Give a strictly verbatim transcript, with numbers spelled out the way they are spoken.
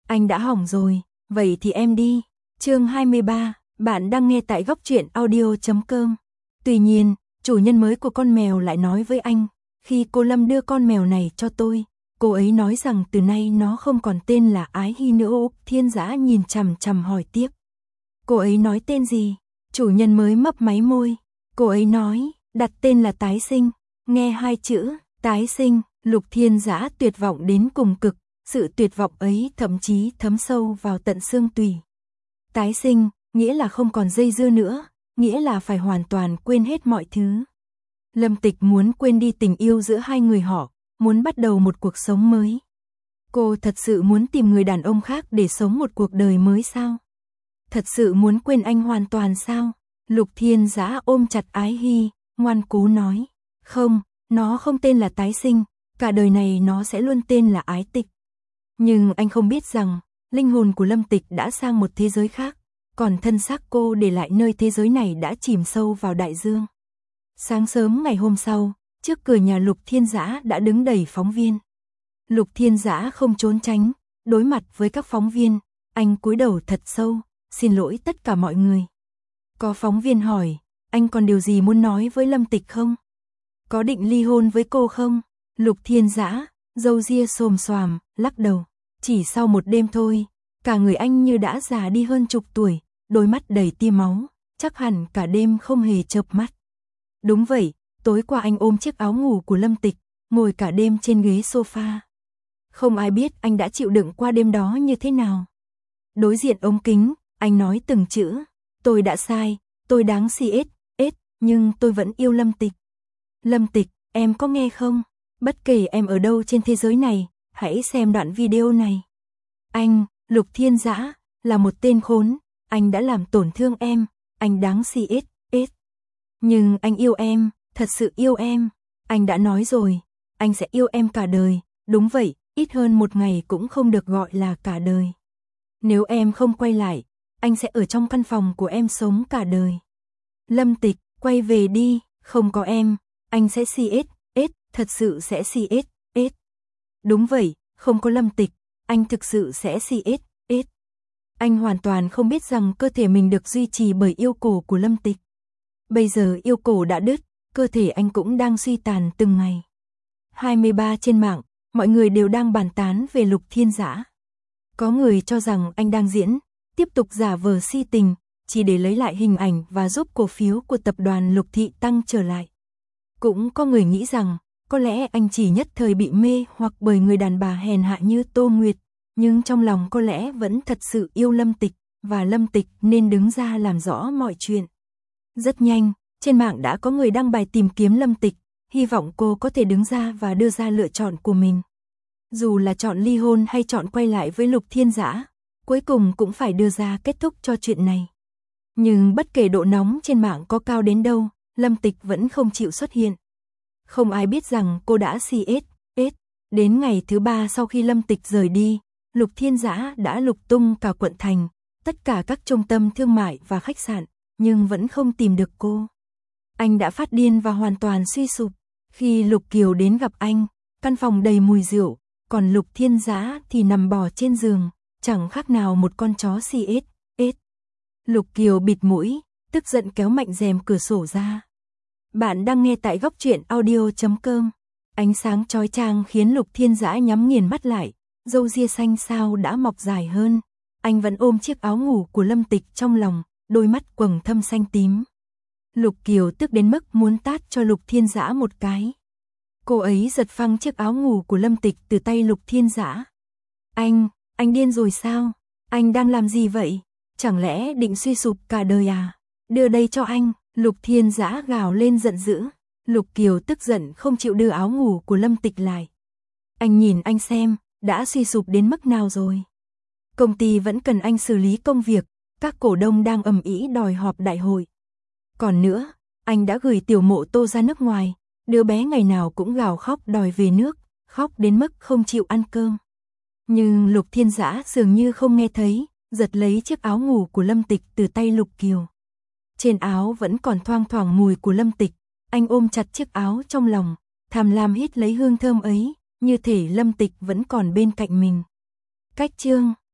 Anh đã hỏng rồi, vậy thì em đi. Chương hai mươi ba, bạn đang nghe tại góc truyện audio chấm com. Tuy nhiên, chủ nhân mới của con mèo lại nói với anh, khi cô Lâm đưa con mèo này cho tôi, cô ấy nói rằng từ nay nó không còn tên là Ái Hy nữa. Úc Thiên Dã nhìn chằm chằm hỏi tiếp. Cô ấy nói tên gì? Chủ nhân mới mấp máy môi. Cô ấy nói, đặt tên là Tái Sinh. Nghe hai chữ, Tái Sinh, Lục Thiên Dã tuyệt vọng đến cùng cực, sự tuyệt vọng ấy thậm chí thấm sâu vào tận xương tủy. Tái sinh, nghĩa là không còn dây dưa nữa, nghĩa là phải hoàn toàn quên hết mọi thứ. Lâm Tịch muốn quên đi tình yêu giữa hai người họ, muốn bắt đầu một cuộc sống mới. Cô thật sự muốn tìm người đàn ông khác để sống một cuộc đời mới sao? Thật sự muốn quên anh hoàn toàn sao? Lục Thiên Dã ôm chặt Ái Hy, ngoan cố nói. Không, nó không tên là Tái Sinh, cả đời này nó sẽ luôn tên là Ái Tịch. Nhưng anh không biết rằng, linh hồn của Lâm Tịch đã sang một thế giới khác, còn thân xác cô để lại nơi thế giới này đã chìm sâu vào đại dương. Sáng sớm ngày hôm sau, trước cửa nhà Lục Thiên Dã đã đứng đầy phóng viên. Lục Thiên Dã không trốn tránh, đối mặt với các phóng viên, anh cúi đầu thật sâu, xin lỗi tất cả mọi người. Có phóng viên hỏi, anh còn điều gì muốn nói với Lâm Tịch không? Có định ly hôn với cô không? Lục Thiên Dã, râu ria xồm xoàm, lắc đầu. Chỉ sau một đêm thôi, cả người anh như đã già đi hơn chục tuổi, đôi mắt đầy tia máu, chắc hẳn cả đêm không hề chợp mắt. Đúng vậy, tối qua anh ôm chiếc áo ngủ của Lâm Tịch, ngồi cả đêm trên ghế sofa. Không ai biết anh đã chịu đựng qua đêm đó như thế nào. Đối diện ống kính, anh nói từng chữ, tôi đã sai, tôi đáng xê ét ét, nhưng tôi vẫn yêu Lâm Tịch. Lâm Tịch, em có nghe không? Bất kể em ở đâu trên thế giới này, hãy xem đoạn video này. Anh, Lục Thiên Dã, là một tên khốn, anh đã làm tổn thương em, anh đáng xê ét ét. Nhưng anh yêu em, thật sự yêu em, anh đã nói rồi, anh sẽ yêu em cả đời, đúng vậy, ít hơn một ngày cũng không được gọi là cả đời. Nếu em không quay lại, anh sẽ ở trong căn phòng của em sống cả đời. Lâm Tịch, quay về đi, không có em, anh sẽ xê ét ét, thật sự sẽ xê ét ét. Đúng vậy, không có Lâm Tịch, anh thực sự sẽ xê ét ét. Anh hoàn toàn không biết rằng cơ thể mình được duy trì bởi yêu cổ của Lâm Tịch. Bây giờ yêu cổ đã đứt, cơ thể anh cũng đang suy tàn từng ngày. hai mươi ba trên mạng, mọi người đều đang bàn tán về Lục Thiên Dã. Có người cho rằng anh đang diễn, tiếp tục giả vờ si tình, chỉ để lấy lại hình ảnh và giúp cổ phiếu của tập đoàn Lục Thị tăng trở lại. Cũng có người nghĩ rằng, có lẽ anh chỉ nhất thời bị mê hoặc bởi người đàn bà hèn hạ như Tô Nguyệt, nhưng trong lòng có lẽ vẫn thật sự yêu Lâm Tịch, và Lâm Tịch nên đứng ra làm rõ mọi chuyện. Rất nhanh, trên mạng đã có người đăng bài tìm kiếm Lâm Tịch, hy vọng cô có thể đứng ra và đưa ra lựa chọn của mình. Dù là chọn ly hôn hay chọn quay lại với Lục Thiên Dã, cuối cùng cũng phải đưa ra kết thúc cho chuyện này. Nhưng bất kể độ nóng trên mạng có cao đến đâu, Lâm Tịch vẫn không chịu xuất hiện. Không ai biết rằng cô đã xê ét ét. Đến ngày thứ ba sau khi Lâm Tịch rời đi, Lục Thiên Dã đã lục tung cả quận thành, tất cả các trung tâm thương mại và khách sạn, nhưng vẫn không tìm được cô. Anh đã phát điên và hoàn toàn suy sụp. Khi Lục Kiều đến gặp anh, căn phòng đầy mùi rượu, còn Lục Thiên Dã thì nằm bò trên giường, chẳng khác nào một con chó xê ét ét. Lục Kiều bịt mũi, tức giận kéo mạnh rèm cửa sổ ra. Bạn đang nghe tại góc truyện audio chấm com. Ánh sáng chói chang khiến Lục Thiên Dã nhắm nghiền mắt lại, râu ria xanh xao đã mọc dài hơn. Anh vẫn ôm chiếc áo ngủ của Lâm Tịch trong lòng, đôi mắt quầng thâm xanh tím. Lục Kiều tức đến mức muốn tát cho Lục Thiên Dã một cái. Cô ấy giật phăng chiếc áo ngủ của Lâm Tịch từ tay Lục Thiên Dã. Anh, anh điên rồi sao? Anh đang làm gì vậy? Chẳng lẽ định suy sụp cả đời à? Đưa đây cho anh. Lục Thiên Dã gào lên giận dữ. Lục Kiều tức giận không chịu đưa áo ngủ của Lâm Tịch lại. Anh nhìn anh xem, đã suy sụp đến mức nào rồi? Công ty vẫn cần anh xử lý công việc, các cổ đông đang ầm ĩ đòi họp đại hội. Còn nữa, anh đã gửi Tiểu Mộ Tô ra nước ngoài, đứa bé ngày nào cũng gào khóc đòi về nước, khóc đến mức không chịu ăn cơm. Nhưng Lục Thiên Dã dường như không nghe thấy, giật lấy chiếc áo ngủ của Lâm Tịch từ tay Lục Kiều. Trên áo vẫn còn thoang thoảng mùi của Lâm Tịch, anh ôm chặt chiếc áo trong lòng, tham lam hít lấy hương thơm ấy, như thể Lâm Tịch vẫn còn bên cạnh mình. Cách chương